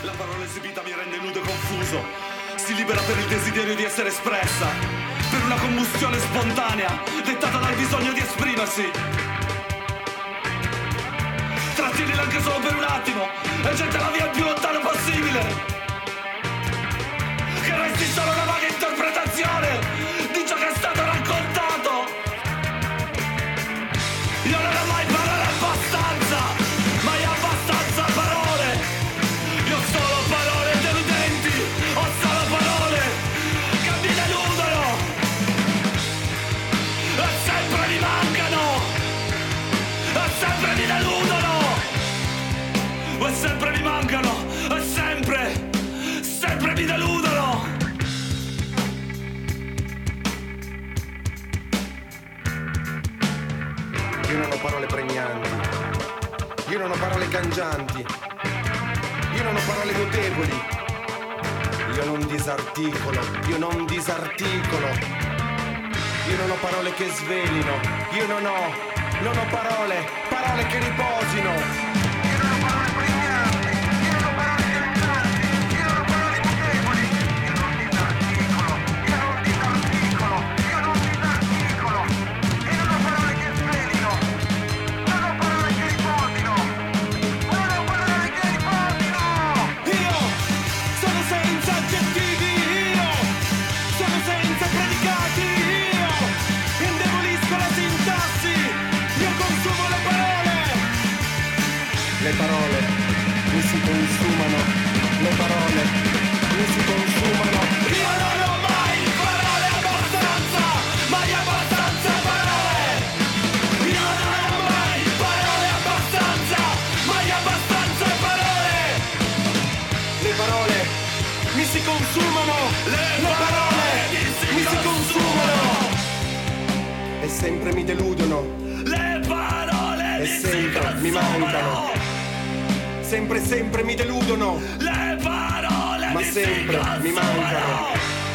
La parola esibita mi rende nudo e confuso. Si libera per il desiderio di essere espressa, per una combustione spontanea, dettata dal bisogno di esprimersi. Trattienila anche solo per un attimo e gettala via il più lontano possibile. Che resti solo una vaga interpretazione di ciò che è stato raccontato. Io non ho mai parole abbastanza, mai abbastanza parole. Io ho solo parole deludenti, ho solo parole che mi deludono e sempre mi mancano, e sempre mi deludono, e sempre mi mancano, e sempre mi deludono. Io non ho parole pregnanti, io non ho parole cangianti, io non ho parole mutevoli, io non disarticolo, io non disarticolo, io non ho parole che svelino, io non ho parole che riposino. Io non ho parole pregnanti, io non ho parole cangianti, io non ho parole mutevoli, io non disarticolo, io non disarticolo, io non disarticolo, io non ho parole che svelino, non ho parole che riposino, non ho parole che riposino. Io sono senza aggettivi, io sono senza predicati, io indebolisco la sintassi, io consumo le parole. Le parole mi si consumano, le parole mi si consumano. Io non ho mai parole abbastanza, mai abbastanza parole. Io non ho mai parole abbastanza, mai abbastanza parole. Le parole mi si consumano, Le parole mi si consumano. E sempre mi deludono, Le parole e sempre mi mancano. Sempre mi deludono, Le parole ma sempre mi mancano.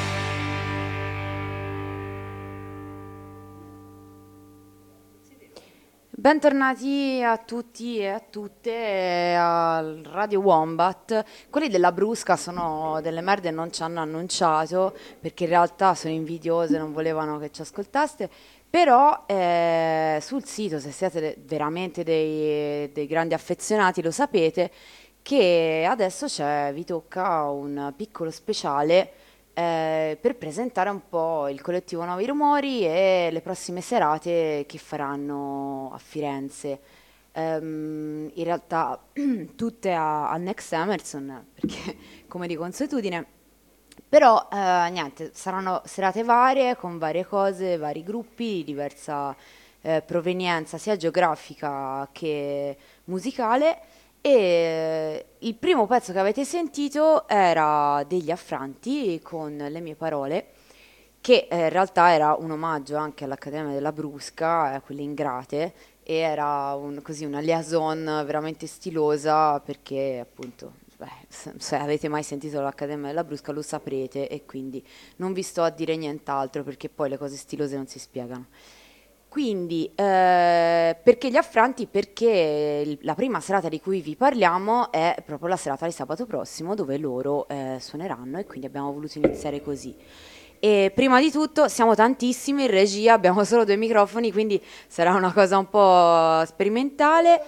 Bentornati a tutti e a tutte al Radio Wombat. Quelli della Brusca sono delle merde e non ci hanno annunciato perché in realtà sono invidiose, non volevano che ci ascoltaste. Però sul sito, se siete veramente dei grandi affezionati, lo sapete che adesso vi tocca un piccolo speciale per presentare un po' il collettivo Nuovi Rumori e le prossime serate che faranno a Firenze. In realtà tutte a Next Emerson, perché come di consuetudine, però niente, saranno serate varie con varie cose, vari gruppi di diversa provenienza sia geografica che musicale. E il primo pezzo che avete sentito era degli Affranti con Le mie parole, che in realtà era un omaggio anche all'Accademia della Brusca, quelle ingrate, e era così una liaison veramente stilosa perché appunto, beh, se avete mai sentito l'Accademia della Brusca lo saprete e quindi non vi sto a dire nient'altro perché poi le cose stilose non si spiegano. Quindi, perché gli affranti? Perché la prima serata di cui vi parliamo è proprio la serata di sabato prossimo, dove loro suoneranno e quindi abbiamo voluto iniziare così. E prima di tutto siamo tantissimi in regia, abbiamo solo 2 microfoni, quindi sarà una cosa un po' sperimentale.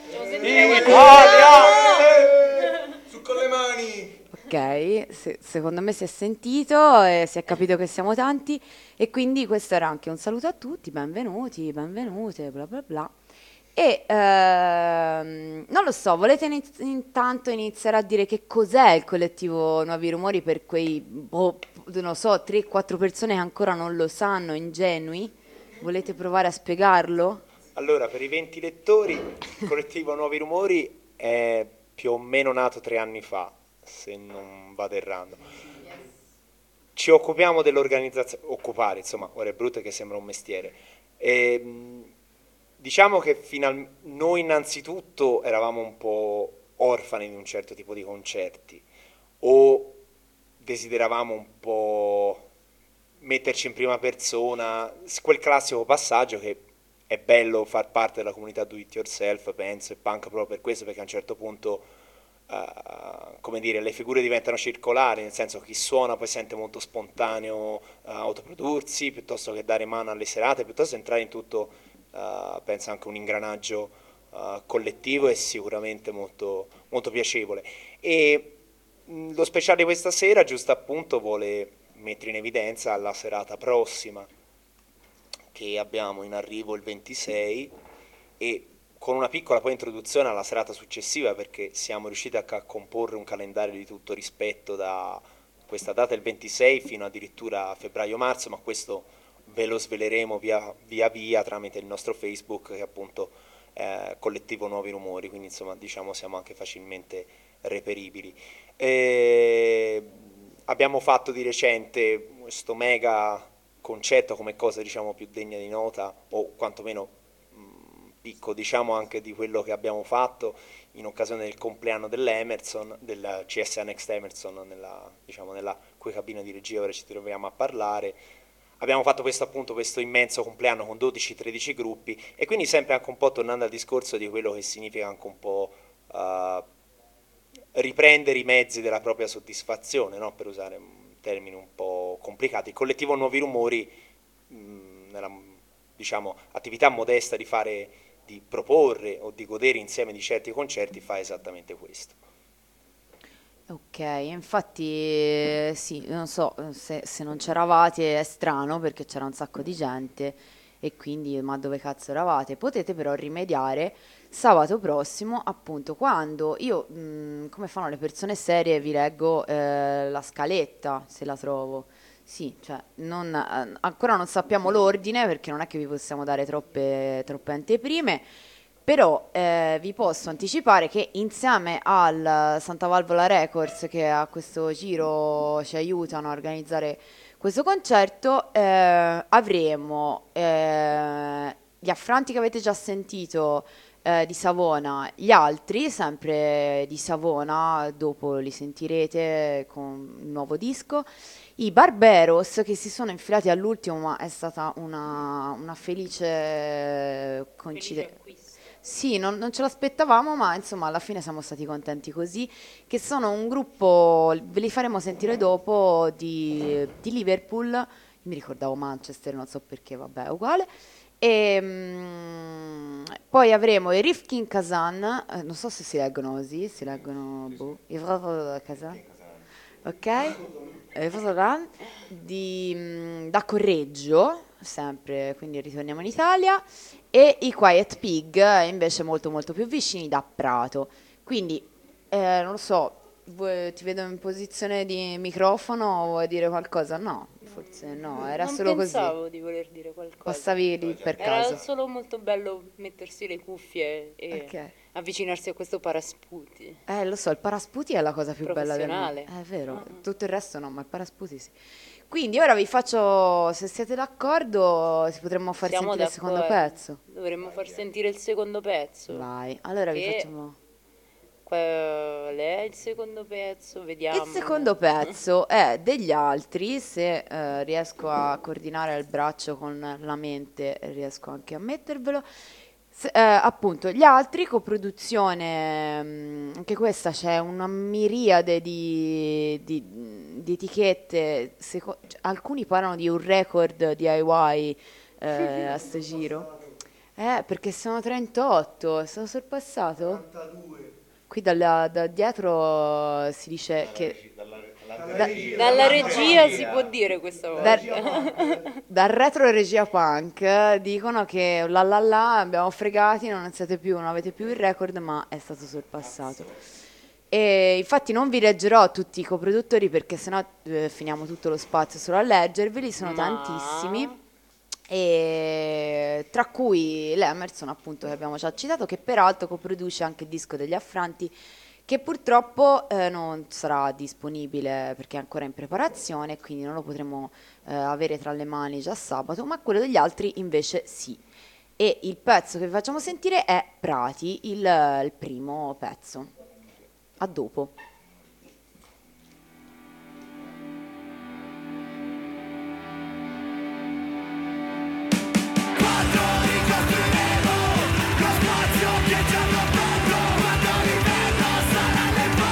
Su con le mani. Ok, secondo me si è sentito e si è capito che siamo tanti e quindi questo era anche un saluto a tutti, benvenuti, benvenute, bla bla bla. E non lo so, volete intanto iniziare a dire che cos'è il collettivo Nuovi Rumori per quei, non so, 3-4 persone che ancora non lo sanno, ingenui? Volete provare a spiegarlo? Allora, per i 20 lettori, il collettivo Nuovi Rumori è più o meno nato 3 anni fa, se non vado errando. Ci occupiamo dell'organizzazione, occupare, insomma, ora è brutto che sembra un mestiere. Diciamo che noi innanzitutto eravamo un po' orfani di un certo tipo di concerti, o desideravamo un po' metterci in prima persona, quel classico passaggio che è bello far parte della comunità do it yourself, penso, e punk proprio per questo, perché a un certo punto come dire, le figure diventano circolari, nel senso che chi suona poi sente molto spontaneo autoprodursi, piuttosto che dare mano alle serate, piuttosto entrare in tutto, penso anche un ingranaggio collettivo e sicuramente molto, molto piacevole. E lo speciale di questa sera, giusto appunto, vuole mettere in evidenza la serata prossima che abbiamo in arrivo il 26 e con una piccola poi introduzione alla serata successiva, perché siamo riusciti a comporre un calendario di tutto rispetto da questa data il 26 fino addirittura a febbraio-marzo, ma questo ve lo sveleremo via via tramite il nostro Facebook, che è appunto Collettivo Nuovi Rumori, quindi insomma diciamo siamo anche facilmente reperibili. Abbiamo fatto di recente questo mega concerto come cosa diciamo più degna di nota, o quantomeno picco diciamo anche di quello che abbiamo fatto in occasione del compleanno dell'Emerson, del CSA Next Emerson, nella cui cabina di regia ora ci troviamo a parlare. Abbiamo fatto questo immenso compleanno con 12-13 gruppi, e quindi sempre anche un po' tornando al discorso di quello che significa anche un po' riprendere i mezzi della propria soddisfazione, no? Per usare termini un po' complicati. Il Collettivo Nuovi Rumori, nella diciamo attività modesta di proporre o di godere insieme di certi concerti, fa esattamente questo. Ok, infatti sì, non so se non c'eravate è strano perché c'era un sacco di gente e quindi ma dove cazzo eravate? Potete però rimediare sabato prossimo, appunto, quando io, come fanno le persone serie, vi leggo la scaletta se la trovo. Sì, cioè ancora non sappiamo l'ordine perché non è che vi possiamo dare troppe anteprime. Però vi posso anticipare che insieme al Santa Valvola Records, che a questo giro ci aiutano a organizzare questo concerto, avremo gli Affranti che avete già sentito di Savona, gli altri sempre di Savona, dopo li sentirete con il nuovo disco, i Barberos che si sono infilati all'ultimo, ma è stata una felice coincidenza. Sì, non ce l'aspettavamo, ma insomma alla fine siamo stati contenti così, che sono un gruppo, ve li faremo sentire dopo, di Liverpool, io mi ricordavo Manchester, non so perché, vabbè, è uguale. E poi avremo i Rifkin Kazan, non so se si leggono così, si leggono i Kazan, ok? Da Correggio, sempre, quindi ritorniamo in Italia, e i Quiet Pig invece molto molto più vicini, da Prato. Quindi non lo so, ti vedo in posizione di microfono, vuoi dire qualcosa? No, forse no, era non solo così. Non pensavo di voler dire qualcosa. Passavi lì per caso. Era solo molto bello mettersi le cuffie e avvicinarsi a questo parasputi. Lo so, il parasputi è la cosa più bella del mondo. È vero, Uh-huh. tutto il resto no, ma il parasputi sì. Quindi ora vi faccio, se siete d'accordo, potremmo far Siamo sentire il secondo pezzo. Dovremmo far sentire il secondo pezzo. Vai, allora vi Che- facciamo... Qual è il secondo pezzo? Vediamo. Il secondo pezzo è degli altri, se riesco a coordinare il braccio con la mente, riesco anche a mettervelo. Appunto, gli altri, coproduzione, anche questa c'è una miriade di etichette, alcuni parlano di un record DIY a sto giro. Perché sono 38, è stato sorpassato? 42. Qui da dietro si dice che Dalla regia si può dire questa volta. dal retro regia punk dicono che abbiamo fregati, non avete più il record, ma è stato sorpassato. E infatti non vi leggerò tutti i coproduttori perché sennò finiamo tutto lo spazio solo a leggerveli, sono tantissimi. E tra cui l'Emerson, appunto, che abbiamo già citato, che peraltro coproduce anche il disco degli Affranti, che purtroppo non sarà disponibile perché è ancora in preparazione, quindi non lo potremo avere tra le mani già sabato, ma quello degli altri invece sì. E il pezzo che vi facciamo sentire è Prati, il primo pezzo. A dopo. Quando ricostruiremo lo spazio che ci hanno aperto, quando l'inverno sarà alle porte.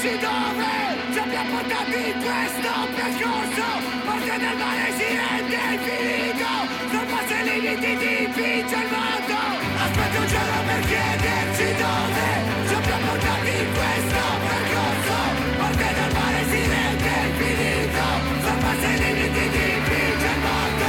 chiederci dove ci abbiamo portati in questo percorso. Parte del mare si rende infinito, sorpassa i limiti, dipinge il mondo. Aspetta un giorno per chiederci dove ci abbiamo portati in questo percorso. Parte del mare si rende infinito, sorpassa i limiti, dipinge il mondo.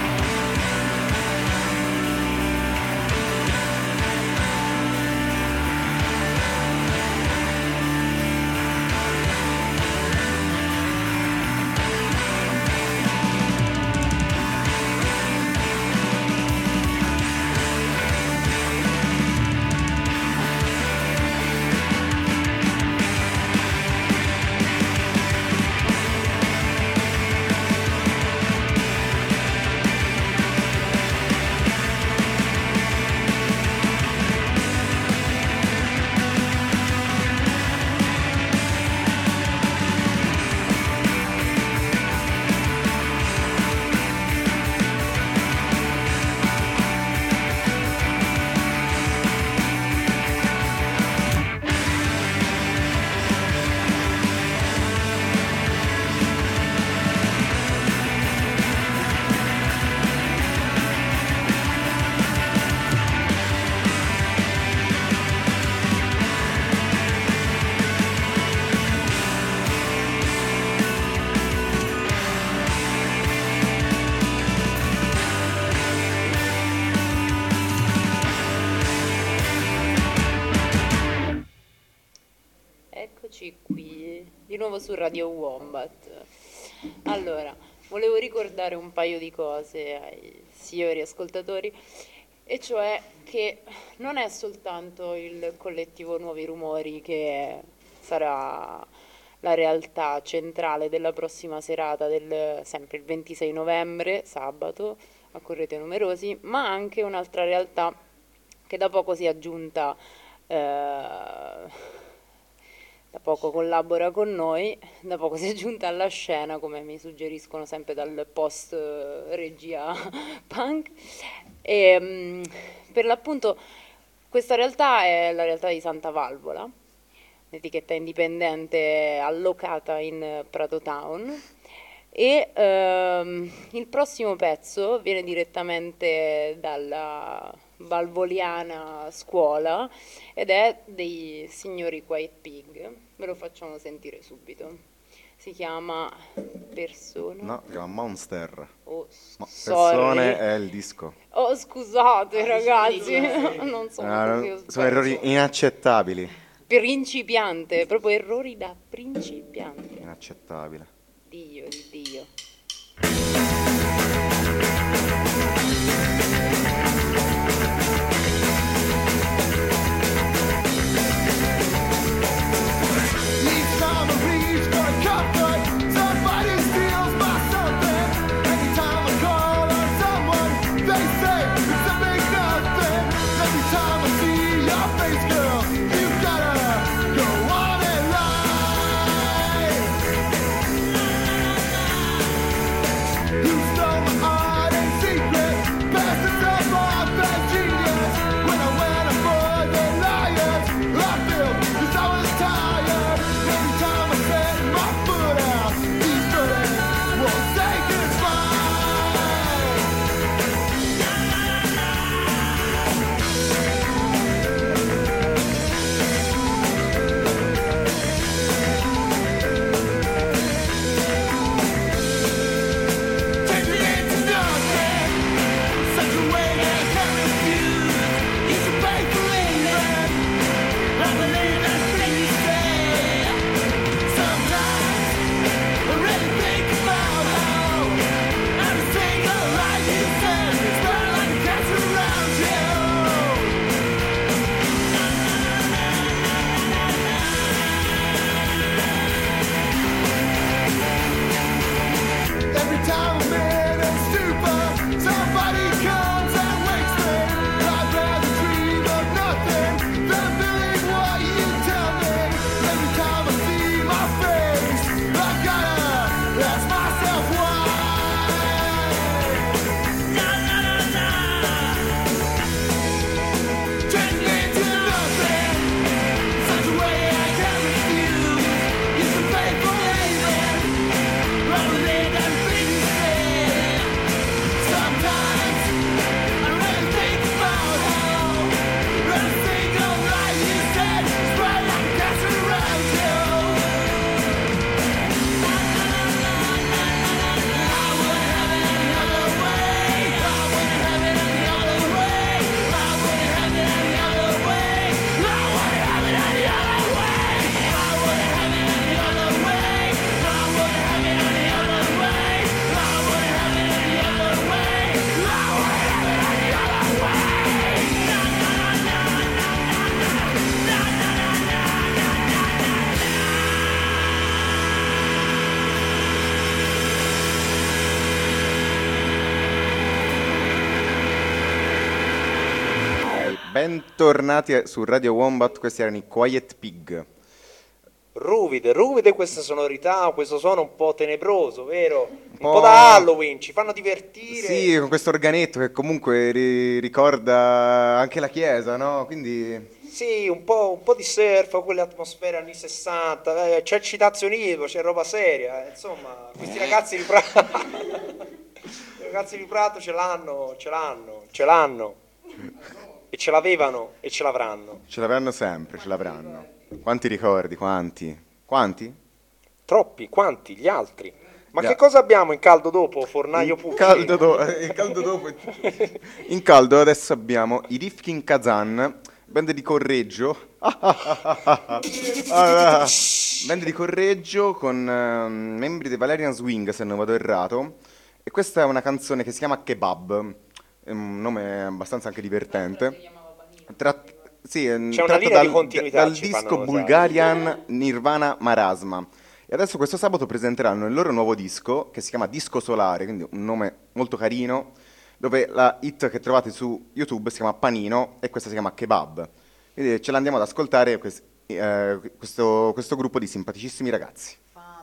Eccoci qui, di nuovo su Radio Wombat. Allora, volevo ricordare un paio di cose ai signori ascoltatori, e cioè che non è soltanto il collettivo Nuovi Rumori che sarà la realtà centrale della prossima serata, sempre il 26 novembre, sabato, accorrete numerosi, ma anche un'altra realtà che da poco si è aggiunta, da poco collabora con noi, da poco si è giunta alla scena, come mi suggeriscono sempre dal post regia punk. E per l'appunto questa realtà è la realtà di Santa Valvola, un'etichetta indipendente allocata in Prato Town, e il prossimo pezzo viene direttamente dalla valvoliana scuola ed è dei signori Quiet Pig. Ve lo facciamo sentire subito. Si chiama Persona? No, si chiama Monster. Oh, Persone è il disco. Oh, scusate ragazzi, non so. Sono errori inaccettabili. Principiante, proprio errori da principiante. Inaccettabile. Dio di Dio. You stole my heart and Bentornati su Radio Wombat, questi erano i Quiet Pig. Ruvide queste sonorità, questo suono un po' tenebroso, vero? Un po' da Halloween, ci fanno divertire. Sì, con questo organetto che comunque ricorda anche la chiesa, no? Quindi... Sì, un po' di surf, quelle atmosfere anni 60, c'è citazionismo, c'è roba seria, insomma, questi ragazzi di Prato, i ragazzi di Prato ce l'hanno, e ce l'avevano e ce l'avranno. Ce l'avranno sempre, ce l'avranno. Quanti ricordi, quanti? Quanti? Troppi, quanti? Gli altri. Ma che cosa abbiamo in caldo dopo, Fornaio Pucci? In caldo adesso abbiamo i Rifkin Kazan, band di Correggio. Band di Correggio con membri dei Valerian Swing, se non vado errato. E questa è una canzone che si chiama Kebab, è un nome abbastanza anche divertente. Sì, c'è una linea di continuità dal disco Bulgarian Nirvana Marasma. E adesso questo sabato presenteranno il loro nuovo disco, che si chiama Disco Solare, quindi un nome molto carino, dove la hit che trovate su YouTube si chiama Panino e questa si chiama Kebab. Quindi ce l'andiamo ad ascoltare questo gruppo di simpaticissimi ragazzi.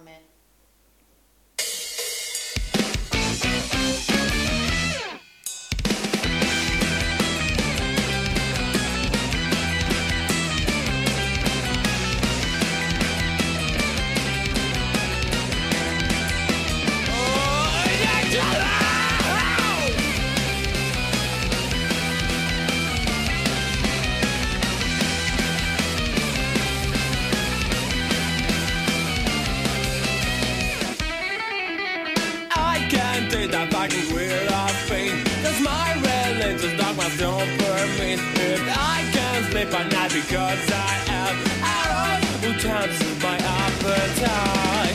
At night because I have arrows who cancels my appetite.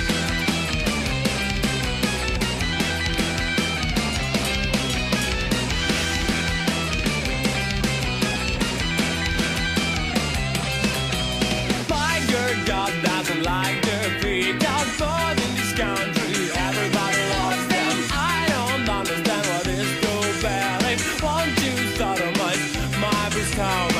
My good God doesn't like the people born in this country. Everybody loves them. I don't understand what is so bad. I want to sodomize my bestow.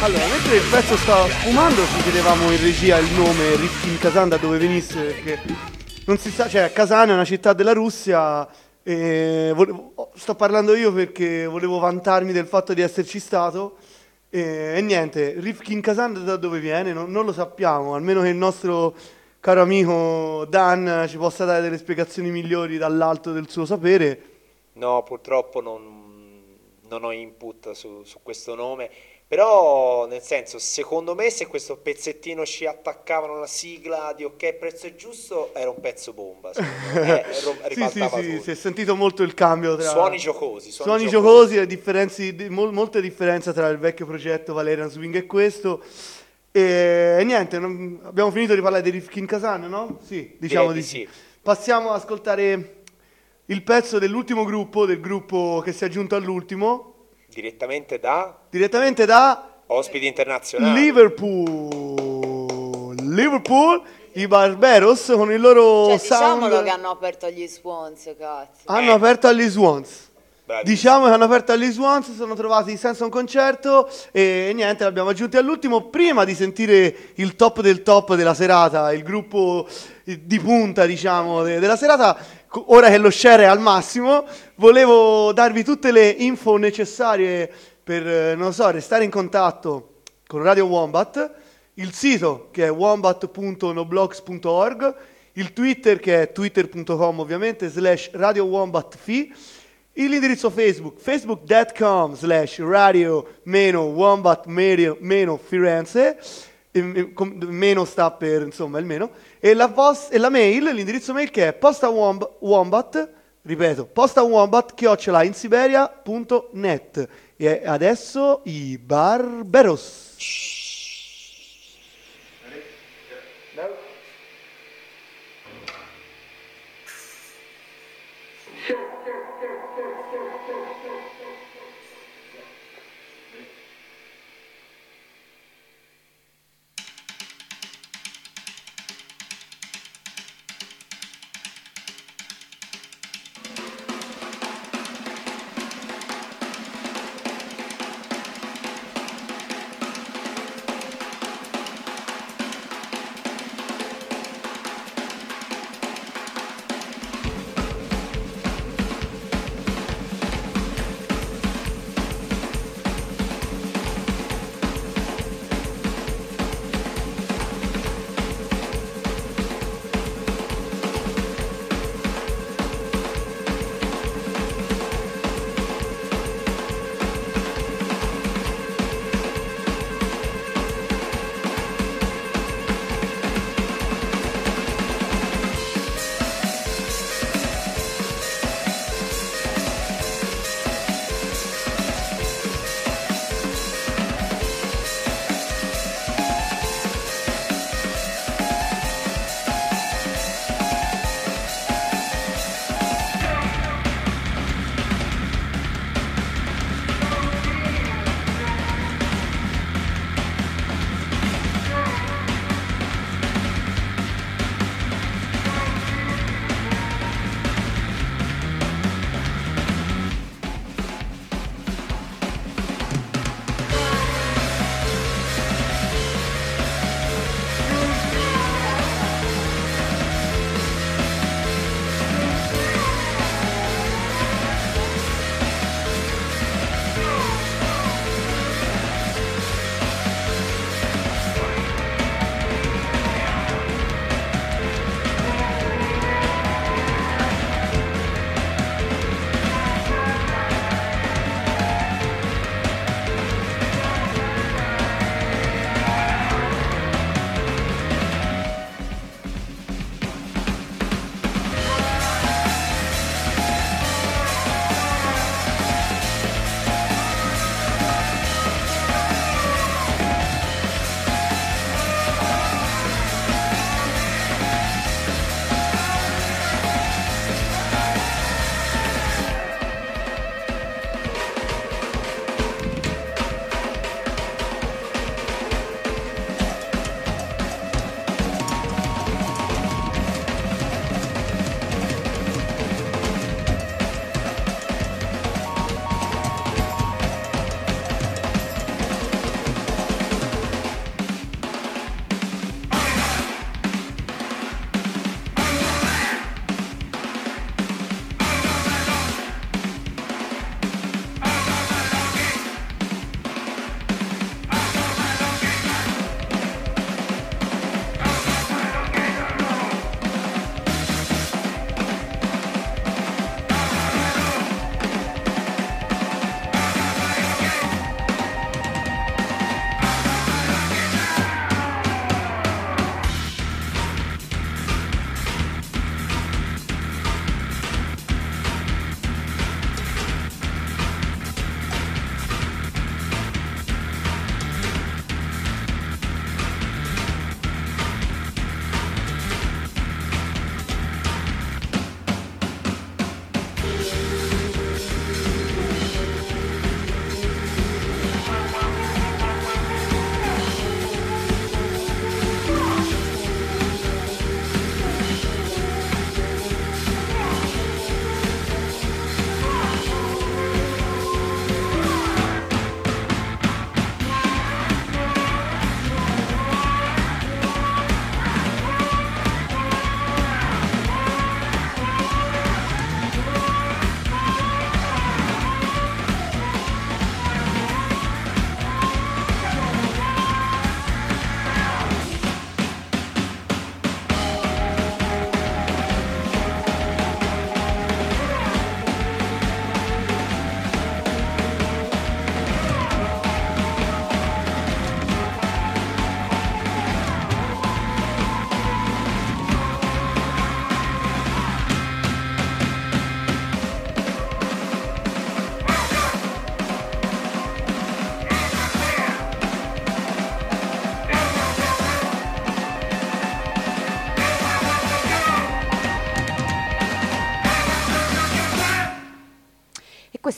Allora, mentre il pezzo stava sfumando ci chiedevamo in regia il nome Rifkin Kazan da dove venisse, perché non si sa, cioè Kazan è una città della Russia e sto parlando io perché volevo vantarmi del fatto di esserci stato e niente, Rifkin Kazan da dove viene non lo sappiamo, almeno che il nostro caro amico Dan ci possa dare delle spiegazioni migliori dall'alto del suo sapere. No, purtroppo non ho input su questo nome, però nel senso, secondo me se questo pezzettino ci attaccavano la sigla di Ok, prezzo è giusto, era un pezzo bomba, secondo me. Ribaltava sì, tutto. si è sentito molto il cambio tra Suoni giocosi, suoni giocosi e molte differenze tra il vecchio progetto Valerian Swing e questo. E niente, abbiamo finito di parlare di Rifkin Kazan, no? Sì, diciamo Direi di di sì. Passiamo ad ascoltare il pezzo dell'ultimo gruppo, del gruppo che si è aggiunto all'ultimo, direttamente da ospiti internazionali. Liverpool, i Barbaros con il loro Cioè, sound. diciamolo che hanno aperto agli Swans, cazzo. Hanno aperto agli Swans. Bravissimo. Diciamo che hanno aperto agli Swans, si sono trovati senza un concerto e niente, l'abbiamo aggiunti all'ultimo prima di sentire il top del top della serata, il gruppo di punta, diciamo, della serata. Ora che lo share è al massimo, volevo darvi tutte le info necessarie per, non so, restare in contatto con Radio Wombat, il sito che è wombat.noblogs.org, il Twitter che è twitter.com ovviamente /Radio Wombat-Fi, l'indirizzo Facebook, facebook.com/radio-wombat-firenze, meno sta per, insomma, il meno, e la mail, l'indirizzo mail che è postawombat, ripeto, postawombat@insiberia.net. E adesso i Barbaros.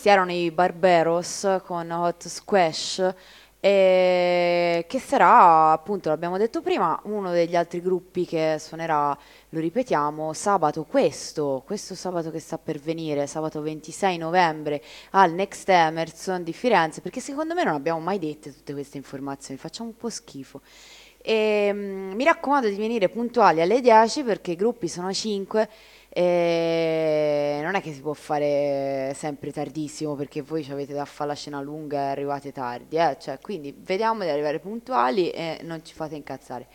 questi erano i Barbaros con Hot Squash, che sarà, appunto, l'abbiamo detto prima, uno degli altri gruppi che suonerà, lo ripetiamo, questo sabato che sta per venire, sabato 26 novembre al Next Emerson di Firenze, perché secondo me non abbiamo mai dette tutte queste informazioni, facciamo un po' schifo. Mi raccomando di venire puntuali alle 10 perché i gruppi sono 5 e non è che si può fare sempre tardissimo perché voi avete da fare la scena lunga e arrivate tardi, cioè, quindi vediamo di arrivare puntuali e non ci fate incazzare.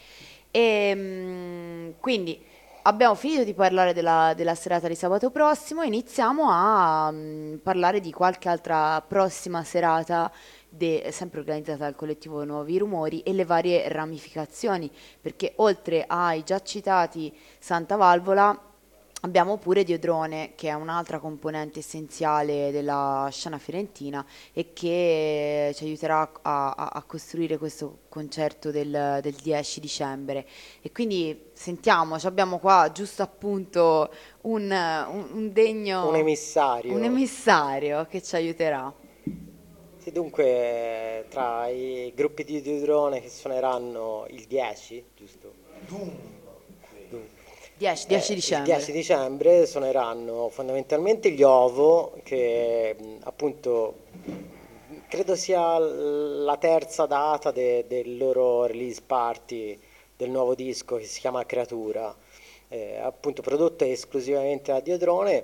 Quindi abbiamo finito di parlare della serata di sabato prossimo, iniziamo a parlare di qualche altra prossima serata sempre organizzata dal collettivo Nuovi Rumori e le varie ramificazioni, perché oltre ai già citati Santa Valvola abbiamo pure Diodrone, che è un'altra componente essenziale della scena fiorentina e che ci aiuterà a costruire questo concerto del 10 dicembre. E quindi sentiamo, abbiamo qua giusto appunto un degno... Un emissario. Un emissario che ci aiuterà. Sì, dunque, tra i gruppi di Diodrone che suoneranno il 10, giusto? 10 dicembre. Il 10 dicembre suoneranno fondamentalmente gli Ovo, che appunto credo sia la terza data del loro release party del nuovo disco che si chiama Creatura, appunto prodotto esclusivamente da Diodrone,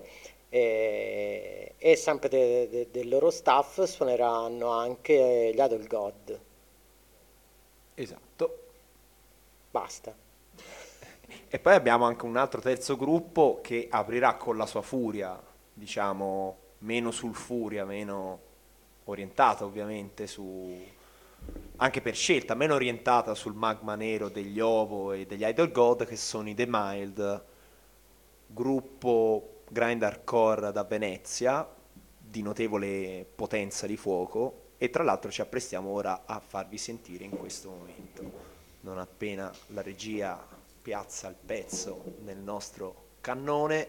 e sempre del loro staff suoneranno anche gli Idol God. Esatto. Basta. E poi abbiamo anche un altro terzo gruppo che aprirà con la sua furia, diciamo meno sul furia, meno orientata ovviamente anche per scelta, meno orientata sul magma nero degli Ovo e degli Idol God, che sono i The Mild, gruppo grind hardcore da Venezia di notevole potenza di fuoco, e tra l'altro ci apprestiamo ora a farvi sentire in questo momento, non appena la regia piazza il pezzo nel nostro cannone.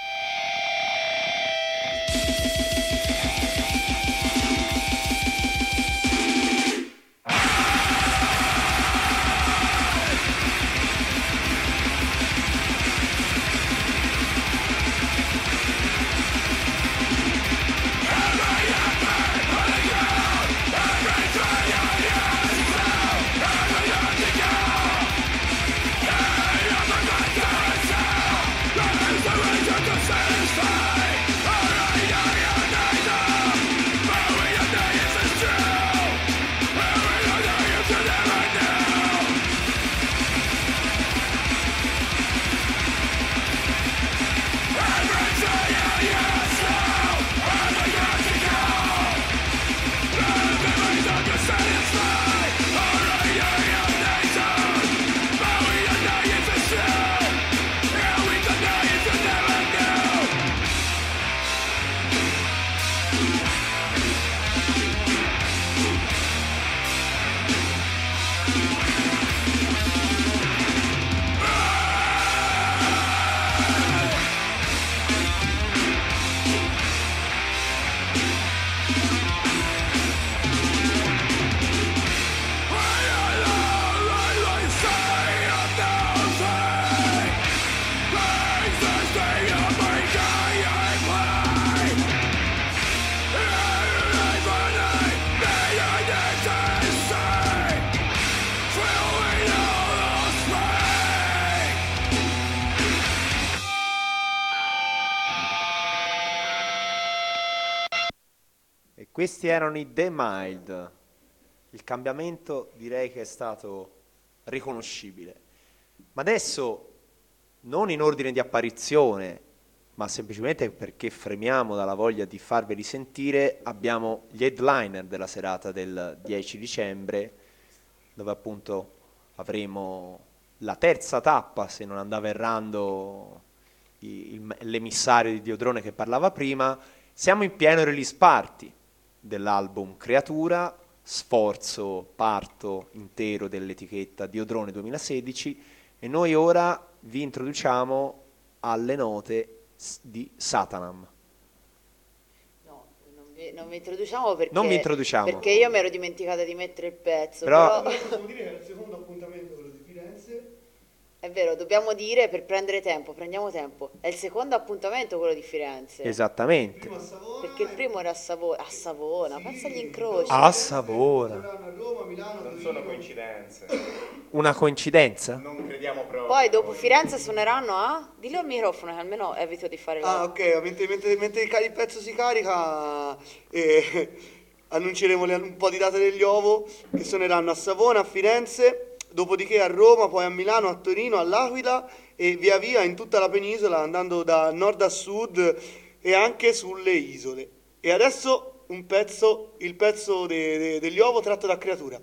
Questi erano i The Mild. Il cambiamento direi che è stato riconoscibile. Ma adesso, non in ordine di apparizione, ma semplicemente perché fremiamo dalla voglia di farveli sentire, abbiamo gli headliner della serata del 10 dicembre, dove appunto avremo la terza tappa, se non andava errando l'emissario di Diodrone che parlava prima. Siamo in pieno release party dell'album Creatura, sforzo parto intero dell'etichetta Diodrone 2016, e noi ora vi introduciamo alle note di Satanam. No, non vi introduciamo perché, Non vi introduciamo. perché io mi ero dimenticata di mettere il pezzo. Però- Possiamo dire che è il secondo appuntamento quello di Firenze. È vero, dobbiamo dire per prendere tempo, prendiamo tempo. È il secondo appuntamento quello di Firenze. Esattamente. Prima a Savona. Perché il primo era a Savona, pensa agli incroci. A Savona. A Roma, Milano, Non sono coincidenze. Una coincidenza? Non crediamo proprio. Poi dopo Firenze suoneranno a... Dillo al microfono che almeno evito di fare la... Ah, ok, mentre il pezzo si carica, annunceremo un po' di date degli Ovo che suoneranno a Savona, a Firenze, dopodiché a Roma, poi a Milano, a Torino, all'Aquila e via via in tutta la penisola, andando da nord a sud e anche sulle isole. E adesso il pezzo degli Ovo tratto da Creatura.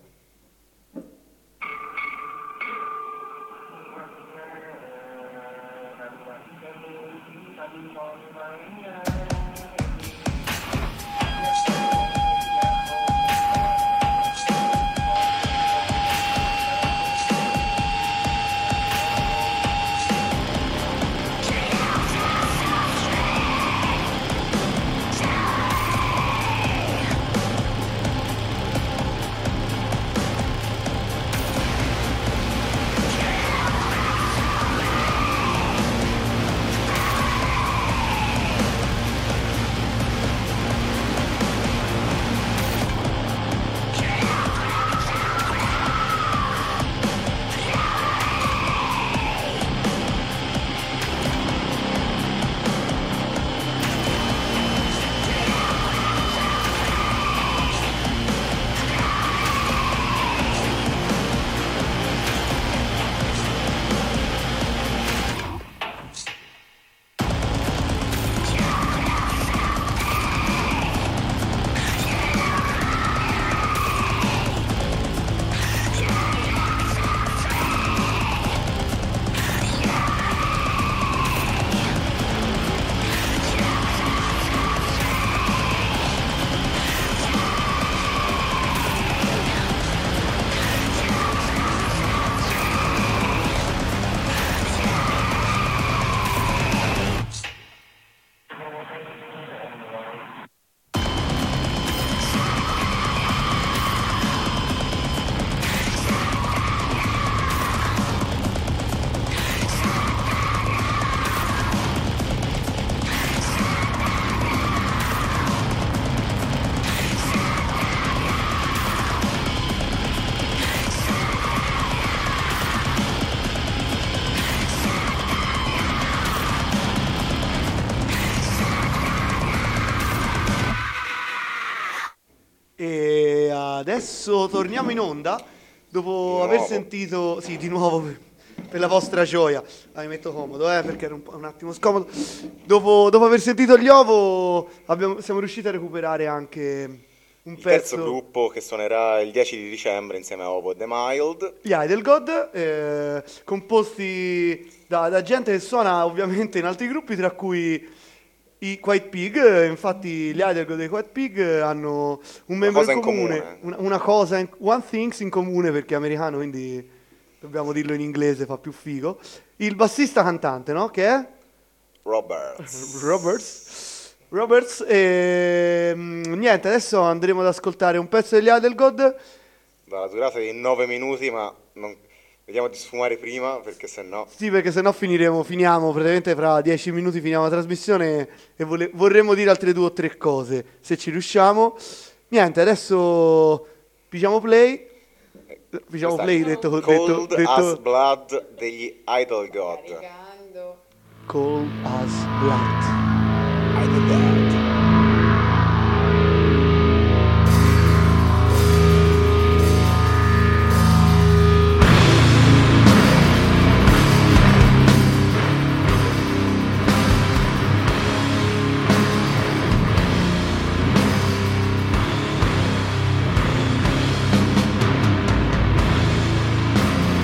E adesso torniamo in onda dopo aver sentito, sì, di nuovo per la vostra gioia. Mi metto comodo, perché era un attimo scomodo. Dopo aver sentito gli Ovo siamo riusciti a recuperare anche un Il terzo pezzo. gruppo che suonerà il 10 di dicembre insieme a Ovo e The Mild. Gli Idle composti da gente che suona ovviamente in altri gruppi, tra cui i Quiet Pig. Infatti gli Idle e i Quiet Pig hanno un membro cosa in in comune, one things in comune, perché è americano, quindi dobbiamo dirlo in inglese, fa più figo. Il bassista cantante, no? Che è? Roberts. E niente, adesso andremo ad ascoltare un pezzo degli Idle God. Dalla durata di 9 minuti, ma vediamo di sfumare prima, perché sennò... Sì, perché sennò finiamo praticamente fra 10 minuti, finiamo la trasmissione e vorremmo dire altre 2 o 3 cose, se ci riusciamo. Niente, adesso pigiamo play. Pigiamo play, Cold as Blood degli Idle God. Cold as Blood. Idle God.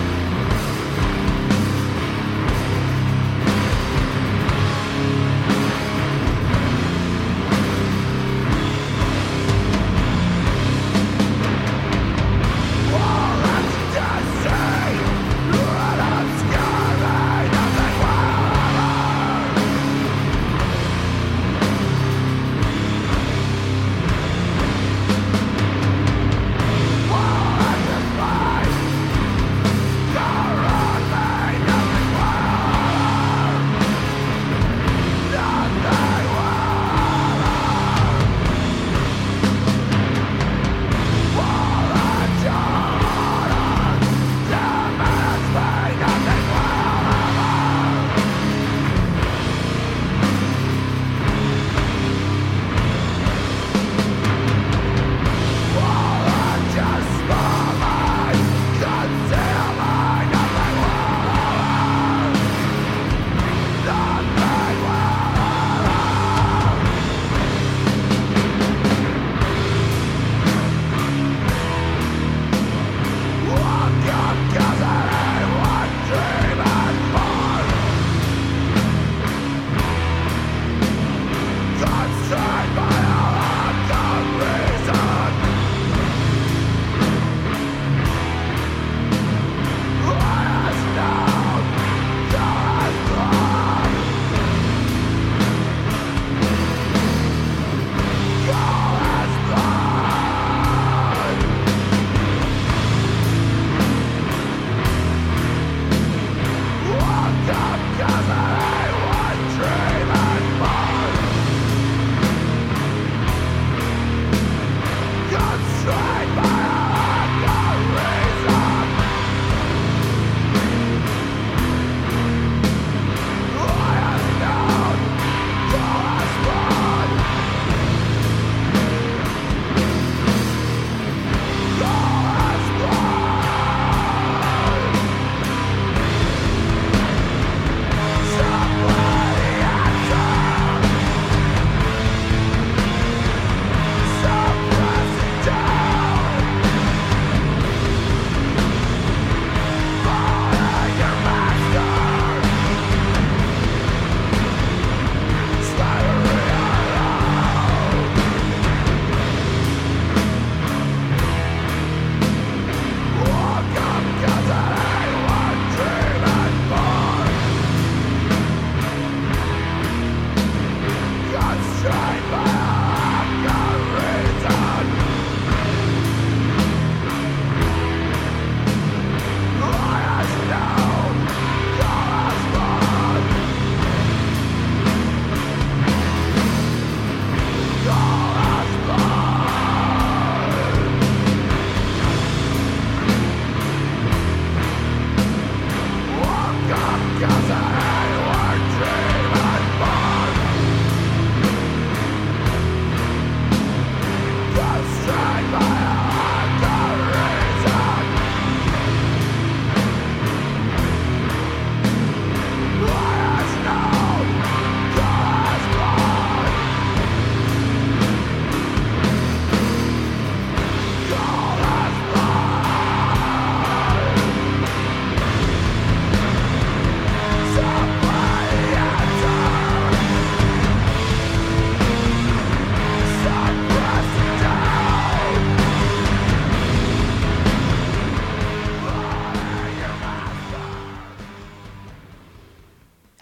Cold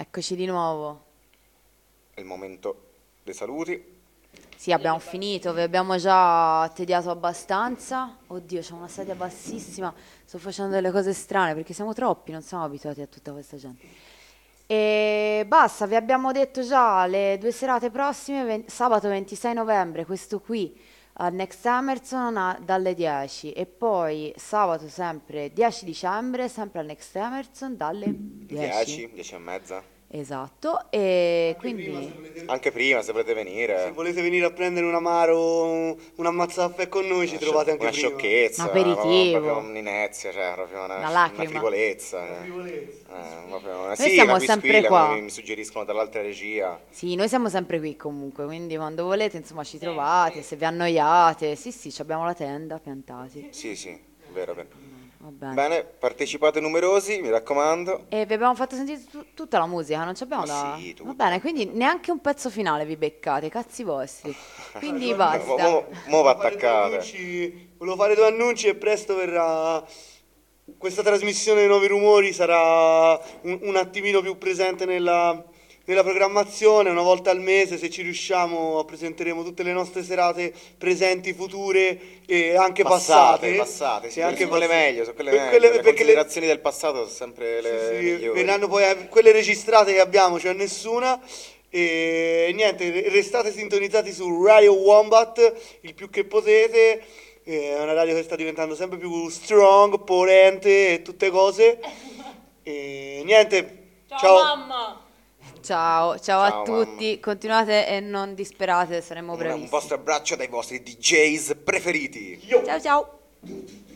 Eccoci di nuovo. È il momento dei saluti. Sì, abbiamo finito, vi abbiamo già tediato abbastanza. Oddio, c'è una sedia bassissima, sto facendo delle cose strane perché siamo troppi, non siamo abituati a tutta questa gente. E basta, vi abbiamo detto già le 2 serate prossime, sabato 26 novembre, questo qui a Next Emerson dalle 10 e poi sabato sempre 10 dicembre, sempre al Next Emerson dalle 10. 10 e mezza. Esatto, e quindi Anche prima, se volete venire. Se volete venire a prendere un amaro, un ammazzaffe con noi, ci trovate anche una prima. sciocchezza, Un aperitivo. proprio un'inezia, cioè proprio una lacrima. frivolezza. Noi siamo sempre qua. Mi suggeriscono dall'altra regia. sì, noi siamo sempre qui comunque, quindi quando volete insomma ci trovate, se vi annoiate, sì, abbiamo la tenda piantati. Sì, vero. Va bene. Bene, partecipate numerosi, mi raccomando. E vi abbiamo fatto sentire tutta la musica, non ci abbiamo Ma da... sì, tutto. Va bene, quindi neanche un pezzo finale vi beccate, cazzi vostri. Quindi basta. Mo va attaccate. Volevo fare 2 annunci e presto verrà questa trasmissione dei Nuovi Rumori, sarà un attimino più presente nella programmazione. Una volta al mese, se ci riusciamo, presenteremo tutte le nostre serate presenti, future e anche passate. Sì, anche sono quelle meglio, sono quelle Per- meglio. quelle- Le perché considerazioni del passato sono sempre le Sì, migliori. verranno poi quelle registrate che abbiamo, cioè nessuna. E niente, restate sintonizzati su Radio Wombat il più che potete. È una radio che sta diventando sempre più strong, potente e tutte cose. E niente, ciao. Mamma! Ciao a Ciao, tutti, continuate e non disperate, saremo Un bravissimi. vostro abbraccio dai vostri DJs preferiti. Ciao.